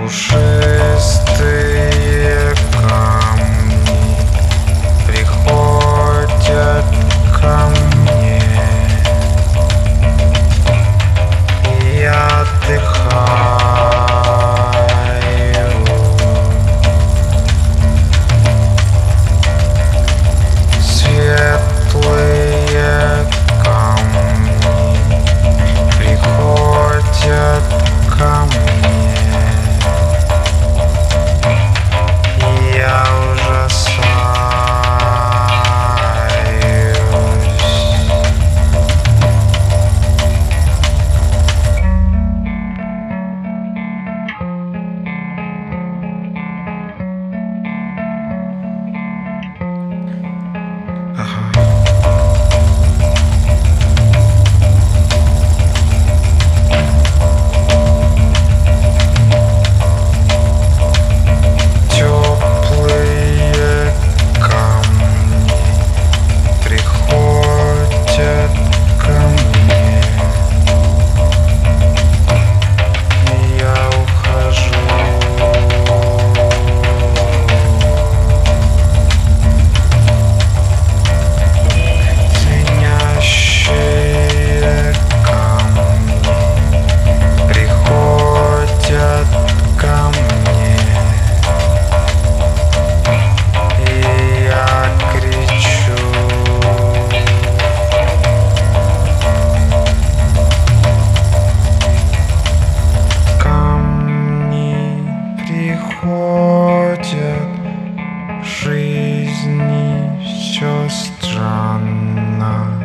Пушистые камни приходят ко мне, и я отдыхаю. Светлые камни приходят ко мне, и я ужасаюсь. Теплые камни приходят ко мне, и я ухожу. Звенящие камни приходят ко мне, и я кричу. Камни приходят, в жизни все странно.